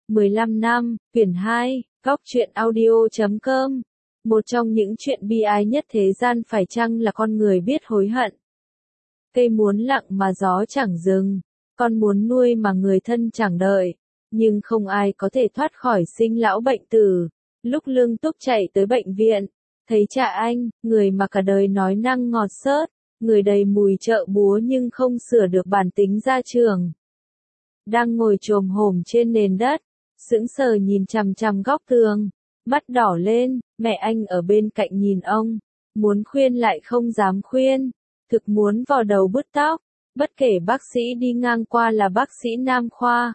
15 năm, quyển 2, góc truyện audio.com. Một trong những chuyện bi ai nhất thế gian phải chăng là con người biết hối hận. Cây muốn lặng mà gió chẳng dừng, con muốn nuôi mà người thân chẳng đợi, nhưng không ai có thể thoát khỏi sinh lão bệnh tử. Lúc Lương Túc chạy tới bệnh viện, thấy cha anh, người mà cả đời nói năng ngọt xớt, người đầy mùi chợ búa nhưng không sửa được bản tính gia trưởng, đang ngồi chồm hổm trên nền đất, sững sờ nhìn chằm chằm góc tường, mắt đỏ lên. Mẹ anh ở bên cạnh nhìn ông, muốn khuyên lại không dám khuyên, thực muốn vò đầu bứt tóc. Bất kể bác sĩ đi ngang qua là bác sĩ nam khoa,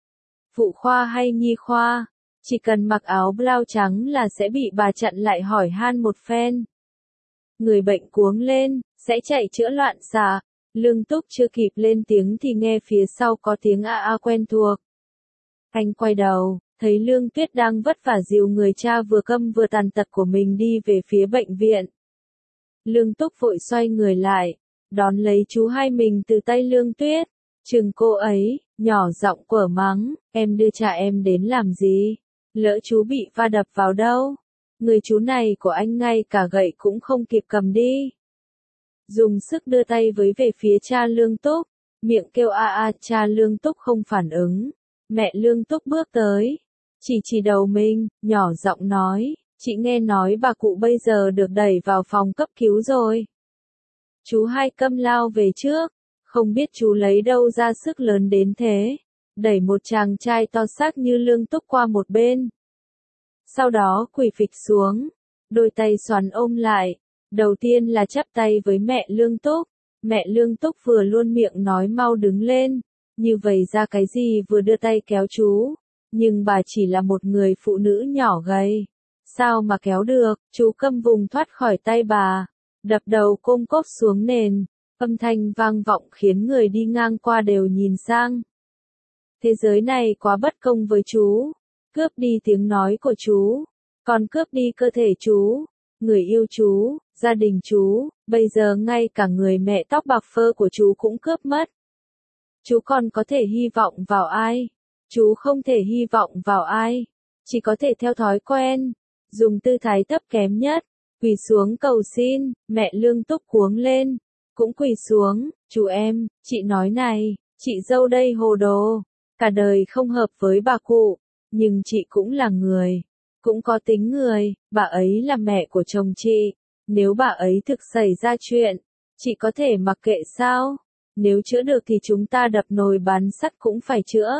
phụ khoa hay nhi khoa, chỉ cần mặc áo blau trắng là sẽ bị bà chặn lại hỏi han một phen. Người bệnh cuống lên, sẽ chạy chữa loạn xạ. Lương Túc chưa kịp lên tiếng thì nghe phía sau có tiếng a a quen thuộc. Anh quay đầu, thấy Lương Tuyết đang vất vả dìu người cha vừa câm vừa tàn tật của mình đi về phía bệnh viện. Lương Túc vội xoay người lại, đón lấy chú hai mình từ tay Lương Tuyết, chừng cô ấy, nhỏ giọng quở mắng, em đưa cha em đến làm gì? Lỡ chú bị va đập vào đâu? Người chú này của anh ngay cả gậy cũng không kịp cầm đi. Dùng sức đưa tay với về phía cha Lương Túc, miệng kêu a a. Cha Lương Túc không phản ứng. Mẹ Lương Túc bước tới, chỉ đầu mình, nhỏ giọng nói, chị nghe nói bà cụ bây giờ được đẩy vào phòng cấp cứu rồi. Chú hai câm lao về trước, không biết chú lấy đâu ra sức lớn đến thế, đẩy một chàng trai to xác như Lương Túc qua một bên. Sau đó quỳ phịch xuống, đôi tay xoắn ôm lại, đầu tiên là chắp tay với mẹ Lương Túc. Mẹ Lương Túc vừa luôn miệng nói mau đứng lên, như vậy ra cái gì vừa đưa tay kéo chú, nhưng bà chỉ là một người phụ nữ nhỏ gầy, sao mà kéo được. Chú câm vùng thoát khỏi tay bà, đập đầu côm cốp xuống nền, âm thanh vang vọng khiến người đi ngang qua đều nhìn sang. Thế giới này quá bất công với chú, cướp đi tiếng nói của chú, còn cướp đi cơ thể chú, người yêu chú, gia đình chú, bây giờ ngay cả người mẹ tóc bạc phơ của chú cũng cướp mất. Chú còn có thể hy vọng vào ai? Chú không thể hy vọng vào ai, chỉ có thể theo thói quen, dùng tư thái thấp kém nhất, quỳ xuống cầu xin. Mẹ Lương Túc cuống lên, cũng quỳ xuống, chú em, chị nói này, chị dâu đây hồ đồ, cả đời không hợp với bà cụ, nhưng chị cũng là người, cũng có tính người, bà ấy là mẹ của chồng chị, nếu bà ấy thực xảy ra chuyện, chị có thể mặc kệ sao? Nếu chữa được thì chúng ta đập nồi bán sắt cũng phải chữa.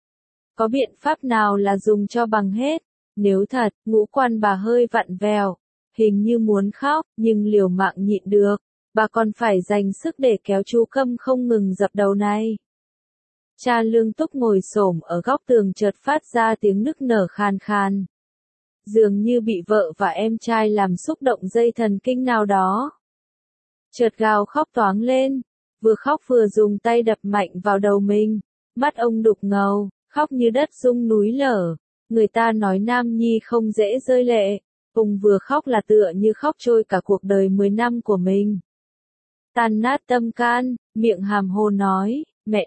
Có biện pháp nào là dùng cho bằng hết? Nếu thật, ngũ quan bà hơi vặn vẹo, hình như muốn khóc, nhưng liều mạng nhịn được, bà còn phải dành sức để kéo chú câm không ngừng dập đầu này. Cha Lương Túc ngồi xổm ở góc tường chợt phát ra tiếng nức nở khan khan. Dường như bị vợ và em trai làm xúc động dây thần kinh nào đó. Chợt gào khóc toáng lên, vừa khóc vừa dùng tay đập mạnh vào đầu mình, mắt ông đục ngầu, khóc như đất rung núi lở. Người ta nói nam nhi không dễ rơi lệ, ông vừa khóc là tựa như khóc trôi cả cuộc đời 10 năm của mình. Tan nát tâm can, miệng hàm hồ nói, mẹ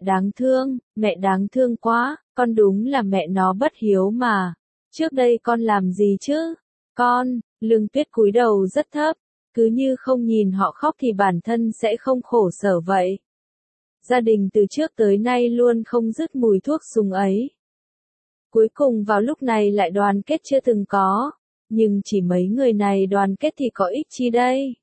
đáng thương quá, con đúng là mẹ nó bất hiếu mà. Trước đây con làm gì chứ? Con, Lương Tuyết cúi đầu rất thấp, cứ như không nhìn họ khóc thì bản thân sẽ không khổ sở vậy. Gia đình từ trước tới nay luôn không dứt mùi thuốc súng ấy. Cuối cùng vào lúc này lại đoàn kết chưa từng có, nhưng chỉ mấy người này đoàn kết thì có ích chi đây?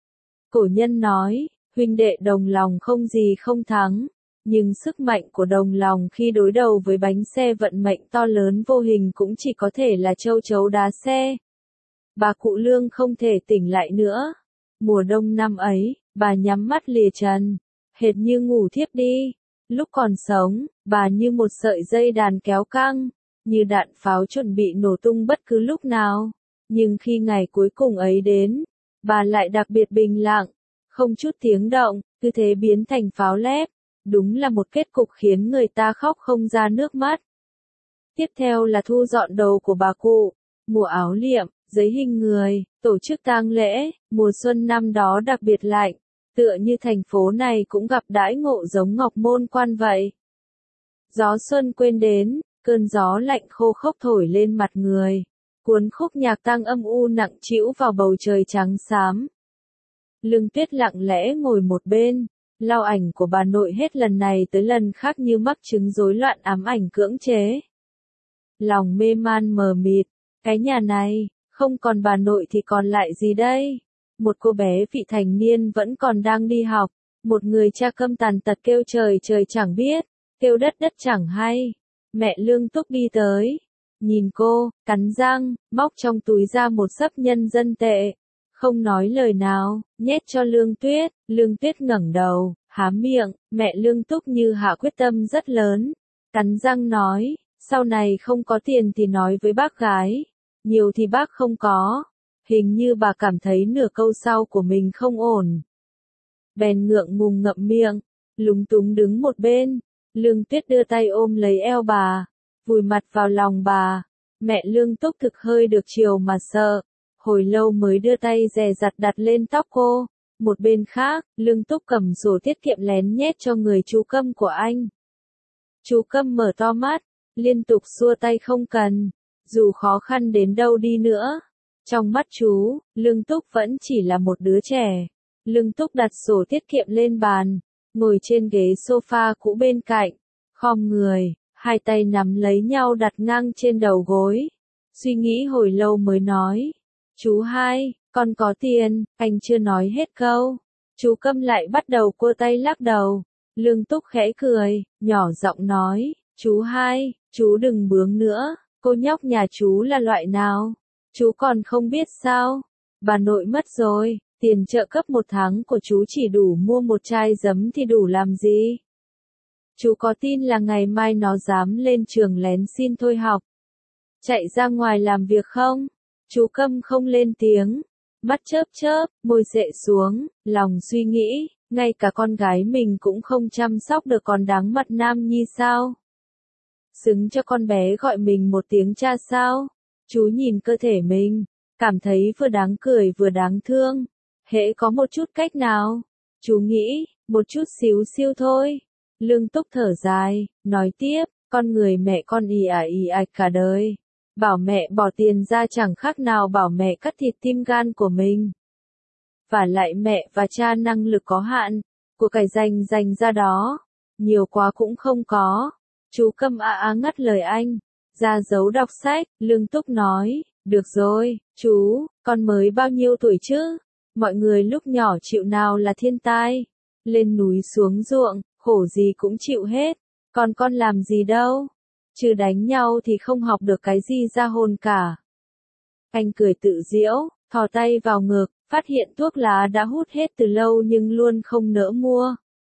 Cổ nhân nói, huynh đệ đồng lòng không gì không thắng, nhưng sức mạnh của đồng lòng khi đối đầu với bánh xe vận mệnh to lớn vô hình cũng chỉ có thể là châu chấu đá xe. Bà cụ Lương không thể tỉnh lại nữa. Mùa đông năm ấy, bà nhắm mắt lìa trần, hệt như ngủ thiếp đi. Lúc còn sống, bà như một sợi dây đàn kéo căng, như đạn pháo chuẩn bị nổ tung bất cứ lúc nào. Nhưng khi ngày cuối cùng ấy đến, bà lại đặc biệt bình lặng, không chút tiếng động, cứ thế biến thành pháo lép. Đúng là một kết cục khiến người ta khóc không ra nước mắt. Tiếp theo là thu dọn đồ của bà cụ, mua áo liệm, giấy hình người, tổ chức tang lễ. Mùa xuân năm đó đặc biệt lạnh, tựa như thành phố này cũng gặp đãi ngộ giống Ngọc Môn Quan vậy. Gió xuân quên đến, cơn gió lạnh khô khốc thổi lên mặt người, cuốn khúc nhạc tang âm u nặng trĩu vào bầu trời trắng xám. Lương Tuyết lặng lẽ ngồi một bên, lau ảnh của bà nội hết lần này tới lần khác như mắc chứng rối loạn ám ảnh cưỡng chế. Lòng mê man mờ mịt, cái nhà này, không còn bà nội thì còn lại gì đây? Một cô bé vị thành niên vẫn còn đang đi học, một người cha câm tàn tật kêu trời trời chẳng biết, kêu đất đất chẳng hay. Mẹ Lương Túc đi tới, nhìn cô, cắn răng, móc trong túi ra một xấp nhân dân tệ, không nói lời nào, nhét cho Lương Tuyết. Lương Tuyết ngẩng đầu, há miệng, mẹ Lương Túc như hạ quyết tâm rất lớn, cắn răng nói, sau này không có tiền thì nói với bác gái, nhiều thì bác không có. Hình như bà cảm thấy nửa câu sau của mình không ổn, bèn ngượng ngùng ngậm miệng, lúng túng đứng một bên. Lương Tuyết đưa tay ôm lấy eo bà, vùi mặt vào lòng bà. Mẹ Lương Túc thực hơi được chiều mà sợ, hồi lâu mới đưa tay dè dặt đặt lên tóc cô. Một bên khác, Lương Túc cầm sổ tiết kiệm lén nhét cho người chú Câm của anh. Chú Câm mở to mắt, liên tục xua tay không cần, dù khó khăn đến đâu đi nữa. Trong mắt chú, Lương Túc vẫn chỉ là một đứa trẻ. Lương Túc đặt sổ tiết kiệm lên bàn, ngồi trên ghế sofa cũ bên cạnh, khom người, hai tay nắm lấy nhau đặt ngang trên đầu gối. Suy nghĩ hồi lâu mới nói, chú hai, con có tiền. Anh chưa nói hết câu, chú Câm lại bắt đầu cua tay lắc đầu. Lương Túc khẽ cười, nhỏ giọng nói, chú hai, chú đừng bướng nữa, cô nhóc nhà chú là loại nào? Chú còn không biết sao? Bà nội mất rồi, tiền trợ cấp một tháng của chú chỉ đủ mua một chai giấm thì đủ làm gì? Chú có tin là ngày mai nó dám lên trường lén xin thôi học, chạy ra ngoài làm việc không? Chú Câm không lên tiếng, mắt chớp chớp, môi dệ xuống, lòng suy nghĩ, ngay cả con gái mình cũng không chăm sóc được còn đáng mặt nam nhi sao? Xứng cho con bé gọi mình một tiếng cha sao? Chú nhìn cơ thể mình, cảm thấy vừa đáng cười vừa đáng thương. Hễ có một chút cách nào, chú nghĩ, một chút xíu xiu thôi. Lương Túc thở dài, nói tiếp, con người mẹ con ì ạch cả đời. Bảo mẹ bỏ tiền ra chẳng khác nào bảo mẹ cắt thịt tim gan của mình. Và lại mẹ và cha năng lực có hạn, của cải dành ra đó, nhiều quá cũng không có. Chú Câm ngắt lời anh, ra dấu đọc sách. Lương Túc nói, được rồi, chú, con mới bao nhiêu tuổi chứ? Mọi người lúc nhỏ chịu nào là thiên tai, lên núi xuống ruộng, khổ gì cũng chịu hết, còn con làm gì đâu, chứ đánh nhau thì không học được cái gì ra hồn cả. Anh cười tự giễu, thò tay vào ngực, phát hiện thuốc lá đã hút hết từ lâu nhưng luôn không nỡ mua.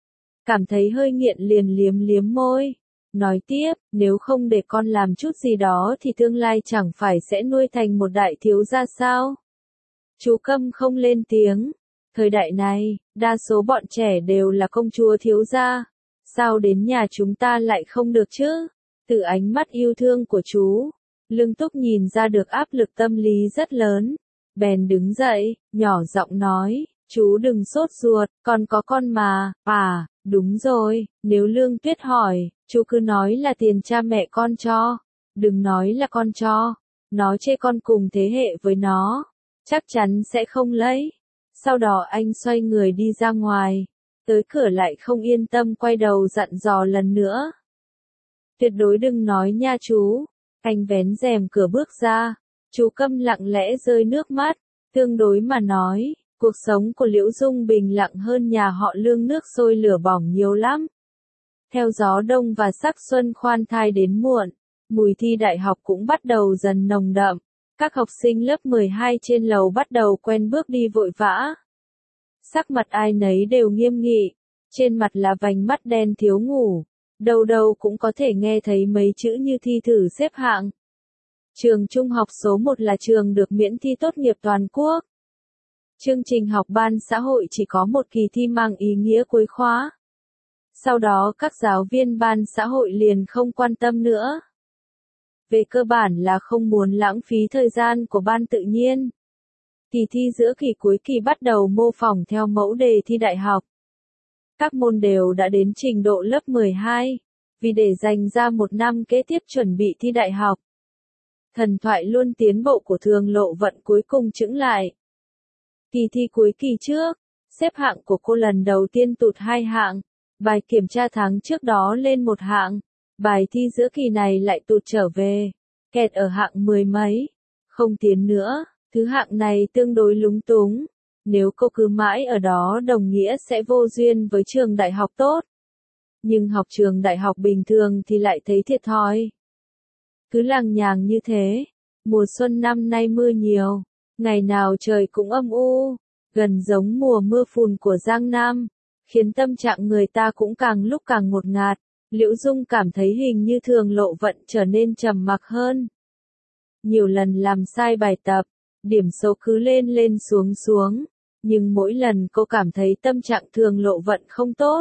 Cảm thấy hơi nghiện liền liếm liếm môi. Nói tiếp, nếu không để con làm chút gì đó thì tương lai chẳng phải sẽ nuôi thành một đại thiếu gia sao? Chú Câm không lên tiếng. Thời đại này, đa số bọn trẻ đều là công chúa thiếu gia. Sao đến nhà chúng ta lại không được chứ? Từ ánh mắt yêu thương của chú, Lương Túc nhìn ra được áp lực tâm lý rất lớn. Bèn đứng dậy, nhỏ giọng nói, chú đừng sốt ruột, con có con mà. À, đúng rồi, nếu Lương Tuyết hỏi, chú cứ nói là tiền cha mẹ con cho. Đừng nói là con cho. Nó chê con cùng thế hệ với nó, chắc chắn sẽ không lấy. Sau đó anh xoay người đi ra ngoài, tới cửa lại không yên tâm quay đầu dặn dò lần nữa. Tuyệt đối đừng nói nha chú. Anh vén rèm cửa bước ra, chú Câm lặng lẽ rơi nước mắt. Tương đối mà nói, cuộc sống của Liễu Dung bình lặng hơn nhà họ Lương nước sôi lửa bỏng nhiều lắm. Theo gió đông và sắc xuân khoan thai đến muộn, mùi thi đại học cũng bắt đầu dần nồng đậm. Các học sinh lớp 12 trên lầu bắt đầu quen bước đi vội vã. Sắc mặt ai nấy đều nghiêm nghị, trên mặt là vành mắt đen thiếu ngủ, đâu đâu cũng có thể nghe thấy mấy chữ như thi thử xếp hạng. Trường trung học số 1 là trường được miễn thi tốt nghiệp toàn quốc. Chương trình học ban xã hội chỉ có một kỳ thi mang ý nghĩa cuối khóa. Sau đó các giáo viên ban xã hội liền không quan tâm nữa. Về cơ bản là không muốn lãng phí thời gian của ban tự nhiên. Kỳ thi giữa kỳ cuối kỳ bắt đầu mô phỏng theo mẫu đề thi đại học. Các môn đều đã đến trình độ lớp 12. vì để dành ra một năm kế tiếp chuẩn bị thi đại học. Thần thoại luôn tiến bộ của Thường Lộ Vận cuối cùng chững lại. Kỳ thi cuối kỳ trước, xếp hạng của cô lần đầu tiên tụt 2 hạng, bài kiểm tra tháng trước đó lên 1 hạng, bài thi giữa kỳ này lại tụt trở về, kẹt ở hạng 10 mấy, không tiến nữa, thứ hạng này tương đối lúng túng, nếu cô cứ mãi ở đó đồng nghĩa sẽ vô duyên với trường đại học tốt. Nhưng học trường đại học bình thường thì lại thấy thiệt thòi. Cứ lằng nhằng như thế, mùa xuân năm nay mưa nhiều, ngày nào trời cũng âm u, gần giống mùa mưa phùn của Giang Nam, khiến tâm trạng người ta cũng càng lúc càng ngột ngạt. Liễu Dung cảm thấy hình như Thường Lộ Vận trở nên trầm mặc hơn. Nhiều lần làm sai bài tập, điểm số cứ lên lên xuống xuống, nhưng mỗi lần cô cảm thấy tâm trạng Thường Lộ Vận không tốt.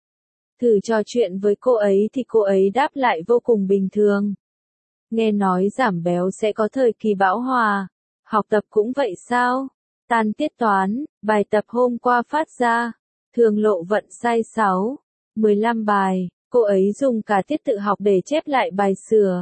Thử trò chuyện với cô ấy thì cô ấy đáp lại vô cùng bình thường. Nghe nói giảm béo sẽ có thời kỳ bão hòa, học tập cũng vậy sao? Tan tiết toán, bài tập hôm qua phát ra, Thường Lộ Vận sai 15 bài, cô ấy dùng cả tiết tự học để chép lại bài sửa.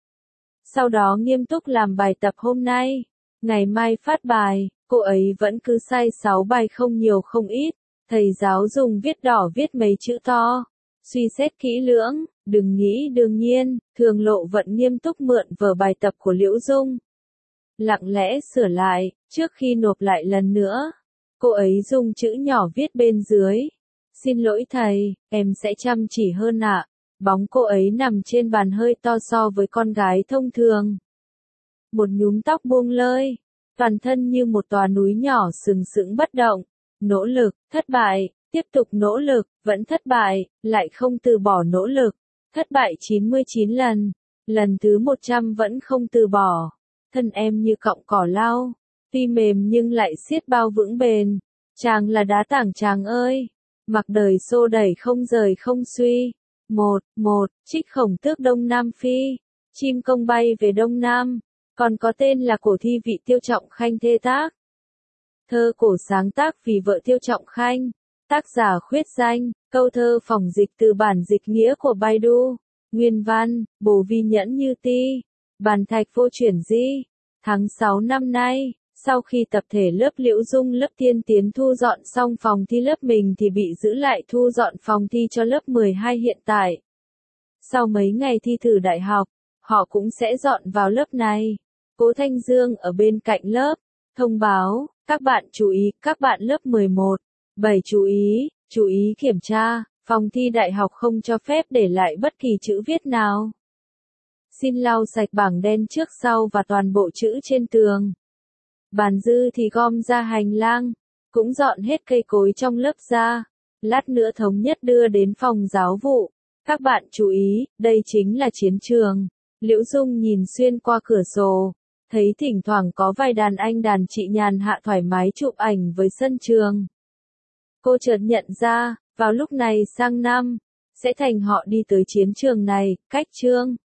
Sau đó nghiêm túc làm bài tập hôm nay, ngày mai phát bài, cô ấy vẫn cứ sai 6 bài không nhiều không ít, thầy giáo dùng viết đỏ viết mấy chữ to. Suy xét kỹ lưỡng, đừng nghĩ đương nhiên, Thường Lộ Vận nghiêm túc mượn vở bài tập của Liễu Dung. Lặng lẽ sửa lại, trước khi nộp lại lần nữa. Cô ấy dùng chữ nhỏ viết bên dưới. Xin lỗi thầy, em sẽ chăm chỉ hơn ạ. Bóng cô ấy nằm trên bàn hơi to so với con gái thông thường. Một nhúm tóc buông lơi, toàn thân như một tòa núi nhỏ sừng sững bất động. Nỗ lực, thất bại, tiếp tục nỗ lực, vẫn thất bại, lại không từ bỏ nỗ lực. Thất bại 99 lần, lần thứ 100 vẫn không từ bỏ. Thân em như cọng cỏ lau, tuy mềm nhưng lại xiết bao vững bền. Chàng là đá tảng chàng ơi, mặc đời xô đẩy không rời không suy. Trích Khổng Tước Đông Nam Phi, chim công bay về Đông Nam, còn có tên là cổ thi vị Tiêu Trọng Khanh thê tác. Thơ cổ sáng tác vì vợ Tiêu Trọng Khanh, tác giả khuyết danh, câu thơ phỏng dịch từ bản dịch nghĩa của Baidu, nguyên văn, Bồ Vi Nhẫn Như Ti, Bàn Thạch Vô Chuyển Di. Tháng 6 năm nay, sau khi tập thể lớp Liễu Dung lớp tiên tiến thu dọn xong phòng thi lớp mình thì bị giữ lại thu dọn phòng thi cho lớp 12 hiện tại. Sau mấy ngày thi thử đại học, họ cũng sẽ dọn vào lớp này. Cố Thanh Dương ở bên cạnh lớp, thông báo, các bạn chú ý, các bạn lớp 11, 7 chú ý kiểm tra, phòng thi đại học không cho phép để lại bất kỳ chữ viết nào. Xin lau sạch bảng đen trước sau và toàn bộ chữ trên tường. Bàn dư thì gom ra hành lang, cũng dọn hết cây cối trong lớp ra, lát nữa thống nhất đưa đến phòng giáo vụ. Các bạn chú ý, đây chính là chiến trường. Liễu Dung nhìn xuyên qua cửa sổ, thấy thỉnh thoảng có vài đàn anh đàn chị nhàn hạ thoải mái chụp ảnh với sân trường. Cô chợt nhận ra, vào lúc này sang năm, sẽ thành họ đi tới chiến trường này, cách chương